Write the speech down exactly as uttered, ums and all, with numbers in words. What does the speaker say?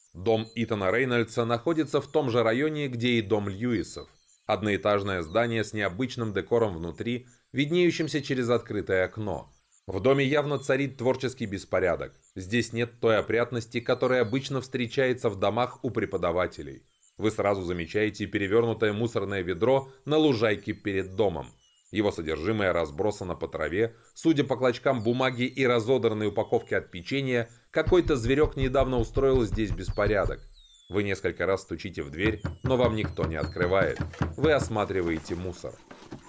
Дом Итана Рейнольдса находится в том же районе, где и дом Льюисов. Одноэтажное здание с необычным декором внутри, виднеющимся через открытое окно. В доме явно царит творческий беспорядок. Здесь нет той опрятности, которая обычно встречается в домах у преподавателей. Вы сразу замечаете перевернутое мусорное ведро на лужайке перед домом. Его содержимое разбросано по траве, судя по клочкам бумаги и разодранной упаковке от печенья, какой-то зверек недавно устроил здесь беспорядок. Вы несколько раз стучите в дверь, но вам никто не открывает. Вы осматриваете мусор.